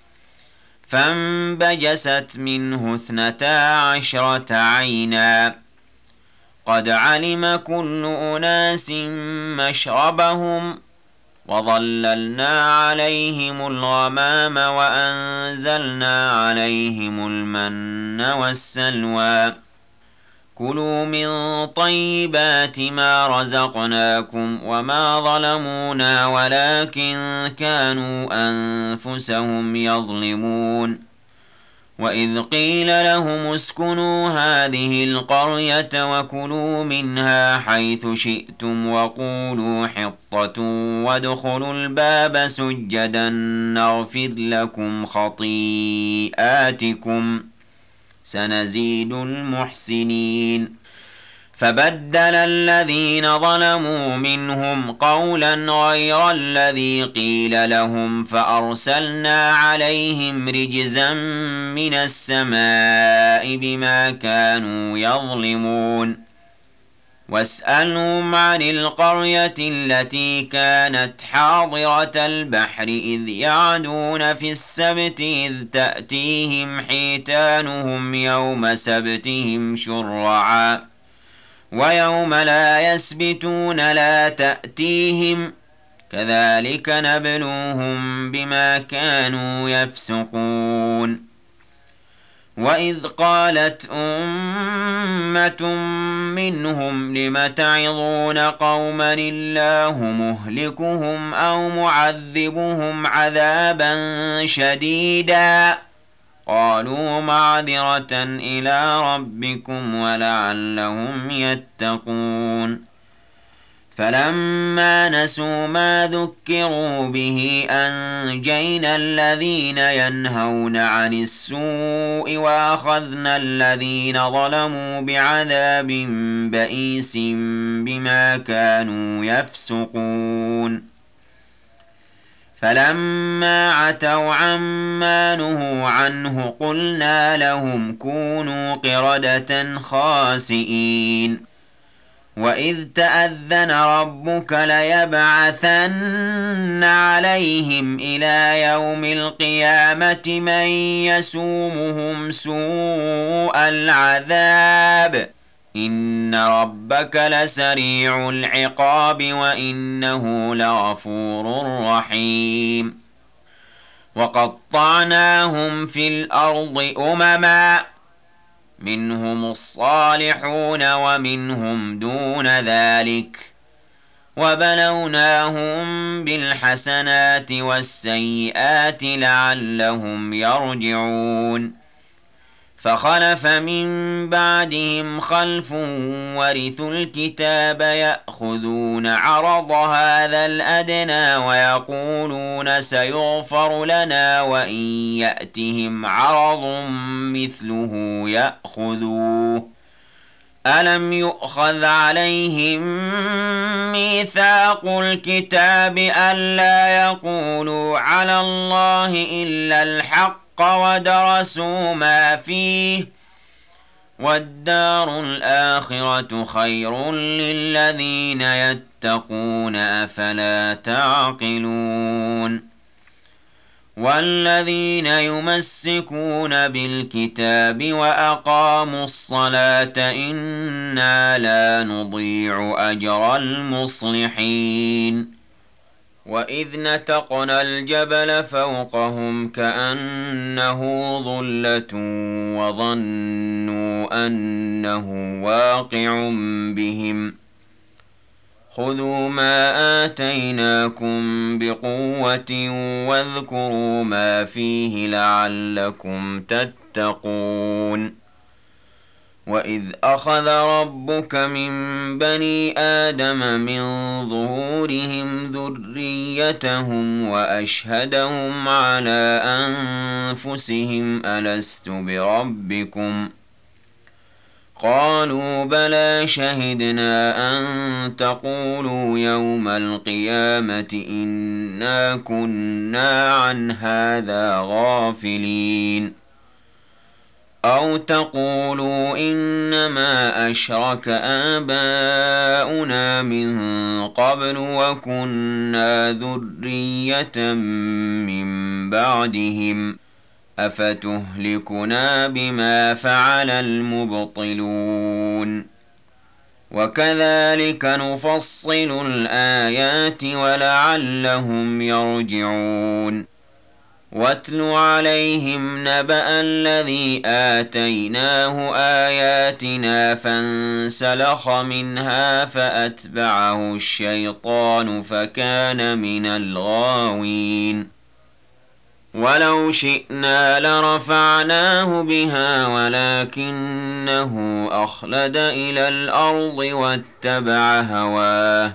فانبجست منه 12 عينا قد علم كل أناس مشربهم وظللنا عليهم الغمام وأنزلنا عليهم المن والسلوى كلوا من طيبات ما رزقناكم وما ظلمونا ولكن كانوا أنفسهم يظلمون وإذ قيل لهم اسكنوا هذه القرية وكلوا منها حيث شئتم وقولوا حطة وادخلوا الباب سجدا نغفر لكم خطيئاتكم سنزيد المحسنين فبدل الذين ظلموا منهم قولا غير الذي قيل لهم فأرسلنا عليهم رجزا من السماء بما كانوا يظلمون واسألهم عن القرية التي كانت حاضرة البحر إذ يعدون في السبت إذ تأتيهم حيتانهم يوم سبتهم شرعا ويوم لا يسبتون لا تأتيهم كذلك نبلوهم بما كانوا يفسقون وإذ قالت أمة منهم لم تعظون قوما الله مهلكهم أو معذبهم عذابا شديدا قالوا معذرة إلى ربكم ولعلهم يتقون فلما نسوا ما ذكروا به أنجينا الذين ينهون عن السوء وأخذنا الذين ظلموا بعذاب بئيس بما كانوا يفسقون فلما عتوا عما نهوا عنه قلنا لهم كونوا قردة خاسئين وإذ تأذن ربك ليبعثن عليهم إلى يوم القيامة من يسومهم سوء العذاب إن ربك لسريع العقاب وإنه لغفور رحيم وقطعناهم في الأرض أمما منهم الصالحون ومنهم دون ذلك وبلوناهم بالحسنات والسيئات لعلهم يرجعون فخلف من بعدهم خلف ورثوا الكتاب يأخذون عرض هذا الأدنى ويقولون سيغفر لنا وإن يأتهم عرض مثله يأخذوه ألم يؤخذ عليهم ميثاق الكتاب ألا يقولوا على الله إلا الحق ودرسوا ما فيه والدار الآخرة خير للذين يتقون أفلا تعقلون والذين يمسكون بالكتاب وأقاموا الصلاة إنا لا نضيع أجر المصلحين وَإِذْ نَتَقْنَا الْجَبَلَ فَوْقَهُمْ كَأَنَّهُ ظُلَّةٌ وَظَنُّوا أَنَّهُ وَاقِعٌ بِهِمْ خُذُوا مَا آتَيْنَاكُمْ بِقُوَّةٍ وَاذْكُرُوا مَا فِيهِ لَعَلَّكُمْ تَتَّقُونَ وَإِذْ أَخَذَ رَبُّكَ مِنْ بَنِي آدَمَ مِنْ ظُهُورِهِمْ ذُرِّيَّتَهُمْ وَأَشْهَدَهُمْ عَلَى أَنْفُسِهِمْ أَلَسْتُ بِرَبِّكُمْ ۖ قَالُوا بَلَى شَهِدْنَا أَنْ تَقُولُوا يَوْمَ الْقِيَامَةِ إِنَّا كُنَّا عَنْ هَذَا غَافِلِينَ أَوْ تَقُولُوا إِنَّمَا أَشْرَكَ آبَاؤُنَا مِن قَبْلُ وَكُنَّا ذُرِّيَّةً مِّن بَعْدِهِمْ أَفَتُهْلِكُنَا بِمَا فَعَلَ الْمُبْطِلُونَ وَكَذَلِكَ نُفَصِّلُ الْآيَاتِ وَلَعَلَّهُمْ يَرْجِعُونَ وَاتْلُ عَلَيْهِمْ نَبَأَ الَّذِي آتَيْنَاهُ آيَاتِنَا فَانسَلَخَ مِنْهَا فَأَتْبَعَهُ الشَّيْطَانُ فَكَانَ مِنَ الْغَاوِينَ وَلَوْ شِئْنَا لَرَفَعْنَاهُ بِهَا وَلَكِنَّهُ أَخْلَدَ إِلَى الْأَرْضِ وَاتَّبَعَ هَوَاهُ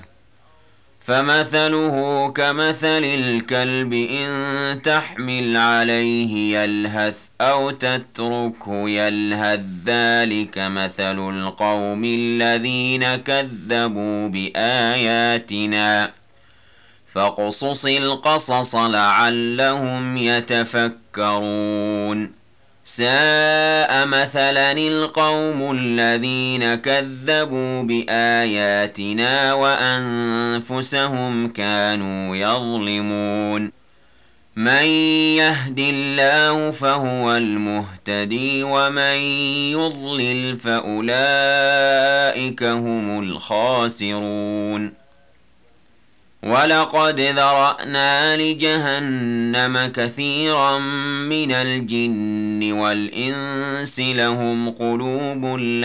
فَمَثَلُهُ كَمَثَلِ الْكَلْبِ إِن تَحْمِلْ عَلَيْهِ يَلْهَثْ أَوْ تَتْرُكْهُ يَلْهَث ذَّلِكَ مَثَلُ الْقَوْمِ الَّذِينَ كَذَّبُوا بِآيَاتِنَا فَاقْصُصِ الْقَصَصَ لَعَلَّهُمْ يَتَفَكَّرُونَ سَاءَ مَثَلًا الْقَوْمُ الَّذِينَ كَذَّبُوا بِآيَاتِنَا وَأَنفُسَهُمْ كَانُوا يَظْلِمُونَ مَن يَهْدِ اللَّهُ فَهُوَ الْمُهْتَدِي وَمَن يُضْلِلْ فَأُولَئِكَ هُمُ الْخَاسِرُونَ وَلَقَدْ ذَرَأْنَا لِجَهَنَّمَ كَثِيرًا مِنَ الْجِنِّ وَالْإِنسِ لَهُمْ قُلُوبٌ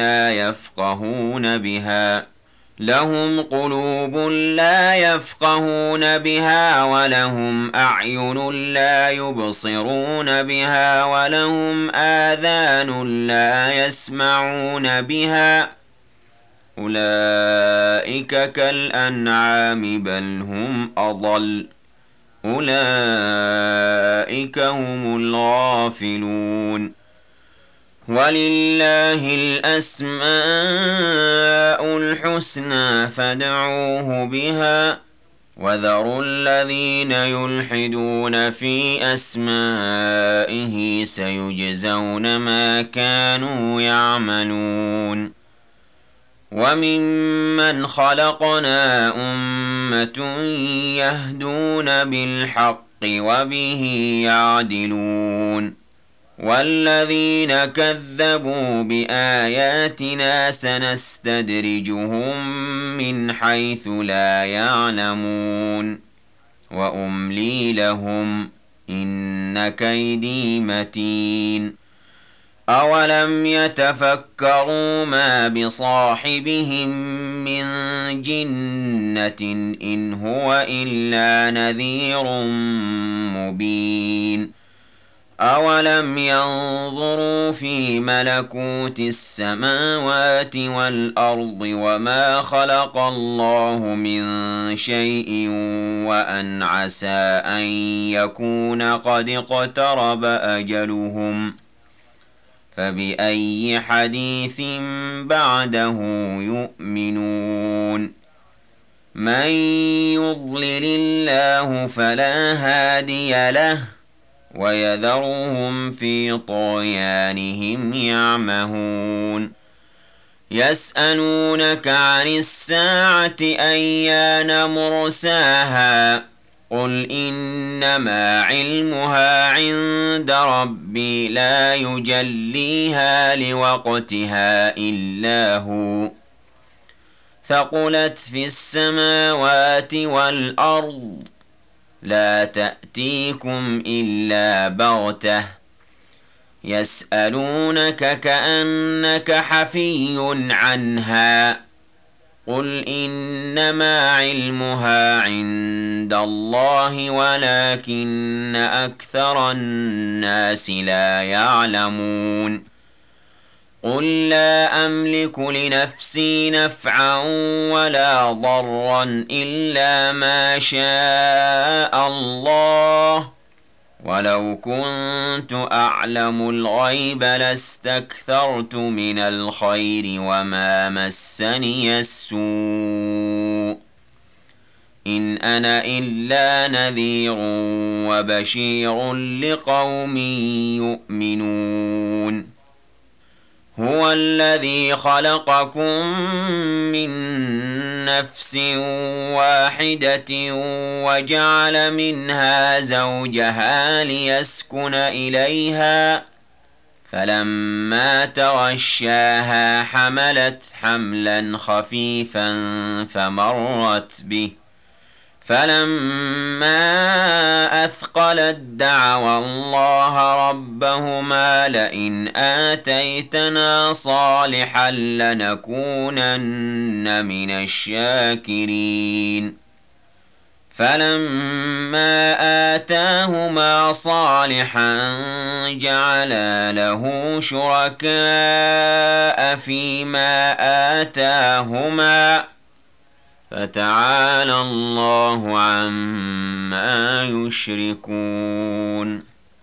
لَا يَفْقَهُونَ بِهَا وَلَهُمْ أَعْيُنٌ لَا يُبْصِرُونَ بِهَا وَلَهُمْ آذَانٌ لَا يَسْمَعُونَ بِهَا أُولَئِكَ كَالْأَنْعَامِ بَلْ هُمْ أَضَلُّ أُولَئِكَ هُمُ الْغَافِلُونَ وَلِلَّهِ الْأَسْمَاءُ الْحُسْنَى فَادْعُوهُ بِهَا وَذَرُوا الَّذِينَ يُلْحِدُونَ فِي أَسْمَائِهِ سَيُجْزَوْنَ مَا كَانُوا يَعْمَلُونَ وَمِمَّنْ خَلَقْنَا أُمَّةٌ يَهْدُونَ بِالْحَقِّ وَبِهِ يَعْدِلُونَ وَالَّذِينَ كَذَّبُوا بِآيَاتِنَا سَنَسْتَدْرِجُهُم مِّنْ حَيْثُ لَا يَعْلَمُونَ وَأُمْلِي لَهُمْ إِنَّ كَيْدِي مَتِينٌ أَوَلَمْ يَتَفَكَّرُوا مَا بِصَاحِبِهِم مِّن جِنَّةٍ إِنْ هُوَ إِلَّا نَذِيرٌ مُّبِينٌ أَوَلَمْ يَنظُرُوا فِي مَلَكُوتِ السَّمَاوَاتِ وَالْأَرْضِ وَمَا خَلَقَ اللَّهُ مِن شَيْءٍ وَأَنْ عَسَىٰ أَن يَكُونَ قَدِ اقْتَرَبَ أَجَلُهُمْ فَبِأَيِّ حَدِيثٍ بَعْدَهُ يُؤْمِنُونَ مَن يُضْلِلِ اللَّهُ فَلَا هَادِيَ لَهُ وَيَذَرُهُمْ فِي طُغْيَانِهِمْ يَعْمَهُونَ يَسْأَلُونَكَ عَنِ السَّاعَةِ أَيَّانَ مُرْسَاهَا قُلْ إِنَّمَا عِلْمُهَا عِندَ رَبِّي لَا يُجَلِّيهَا لِوَقْتِهَا إِلَّا هُوَ ثَقُلَتْ فِي السَّمَاوَاتِ وَالْأَرْضِ لا تأتيكم إلا بغتة يسألونك كأنك حفي عنها قل إنما علمها عند الله ولكن أكثر الناس لا يعلمون قل لا أملك لنفسي نفعا ولا ضرا إلا ما شاء الله ولو كنت أعلم الغيب لاستكثرت من الخير وما مسني السوء إن أنا إلا نذير وبشير لقوم يؤمنون هو الذي خلقكم من نفس واحدة وجعل منها زوجها ليسكن إليها فلما تغشاها حملت حملا خفيفا فمرت به فلما أثقلت دعوا الله ربهما لئن آتيتنا صالحا لنكونن من الشاكرين فلما آتاهما صالحا جعلا له شركاء فيما آتاهما فتعالى الله عما يشركون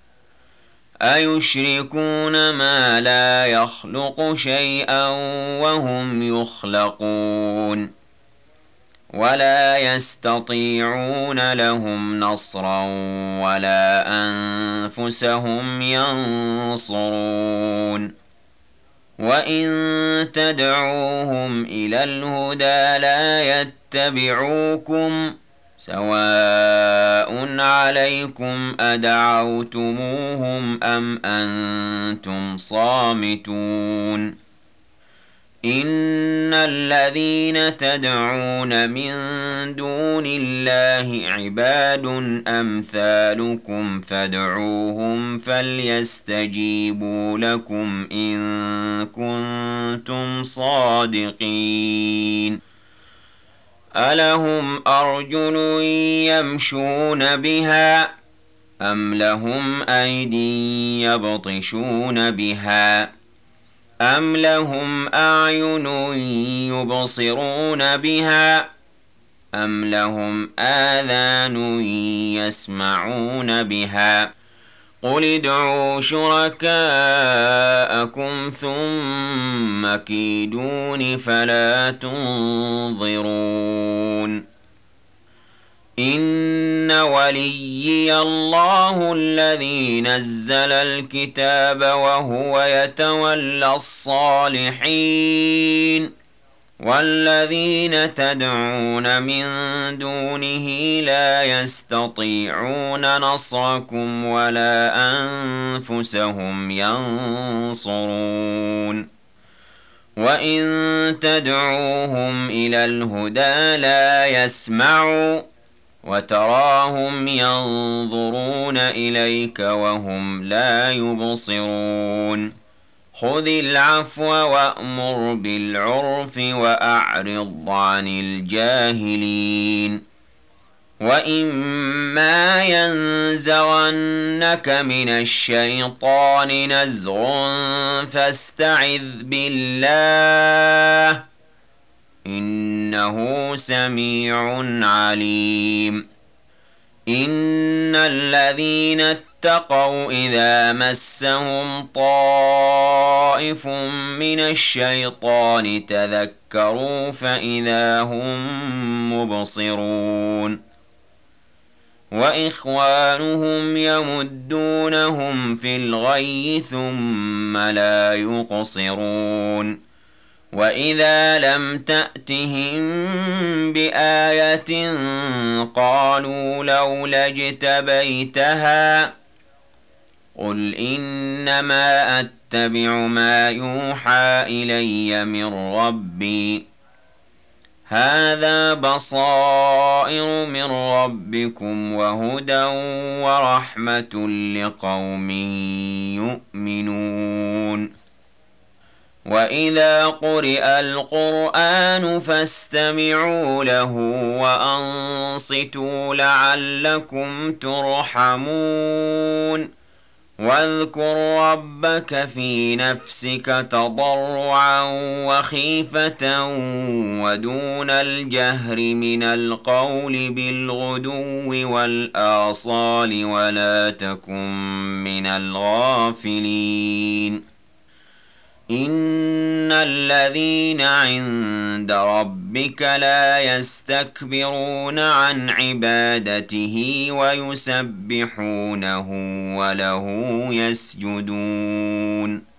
أيشركون ما لا يخلق شيئا وهم يخلقون ولا يستطيعون لهم نصرا ولا أنفسهم ينصرون وإن تدعوهم إلى الهدى لا يتبعوكم سواء عليكم أدعوتموهم أم أنتم صامتون إن الذين تدعون من دون الله عباد أمثالكم فادعوهم فليستجيبوا لكم إن كنتم صادقين ألهم أرجل يمشون بها أم لهم أيدي يبطشون بها أم لهم أعين يبصرون بها أم لهم آذان يسمعون بها قل ادعوا شركاءكم ثم كيدون فلا تنظرون إن وليي الله الذي نزل الكتاب وهو يتولى الصالحين والذين تدعون من دونه لا يستطيعون نصركم ولا أنفسهم ينصرون وإن تدعوهم إلى الهدى لا يسمعوا وتراهم ينظرون إليك وهم لا يبصرون خذ العفو وأمر بالعرف وأعرض عن الجاهلين وإما ينزغنك من الشيطان نزغ فاستعذ بالله إنه سميع عليم إن الذين اتقوا إذا مسهم طائف من الشيطان تذكروا فإذا هم مبصرون وإخوانهم يمدونهم في الغي ثم لا يقصرون وإذا لم تأتهم بآية قالوا لولا اجتبيتها قل إنما أتبع ما يوحى إلي من ربي هَٰذَا بَصَائِرُ مِن رَّبِّكُمْ وَهُدًى وَرَحْمَةٌ لِّقَوْمٍ يُؤْمِنُونَ وَإِذَا قُرِئَ الْقُرْآنُ فَاسْتَمِعُوا لَهُ وَأَنصِتُوا لَعَلَّكُمْ تُرْحَمُونَ وَاذْكُر رَّبَّكَ فِي نَفْسِكَ تَضَرُّعًا وَخِيفَةً وَدُونَ الْجَهْرِ مِنَ الْقَوْلِ بِالْغُدُوِّ وَالْآصَالِ وَلَا تَكُن مِّنَ الْغَافِلِينَ إِنَّ الَّذِينَ عِندَ رَبِّكَ لَا يَسْتَكْبِرُونَ عَنْ عِبَادَتِهِ وَيُسَبِّحُونَهُ وَلَهُ يَسْجُدُونَ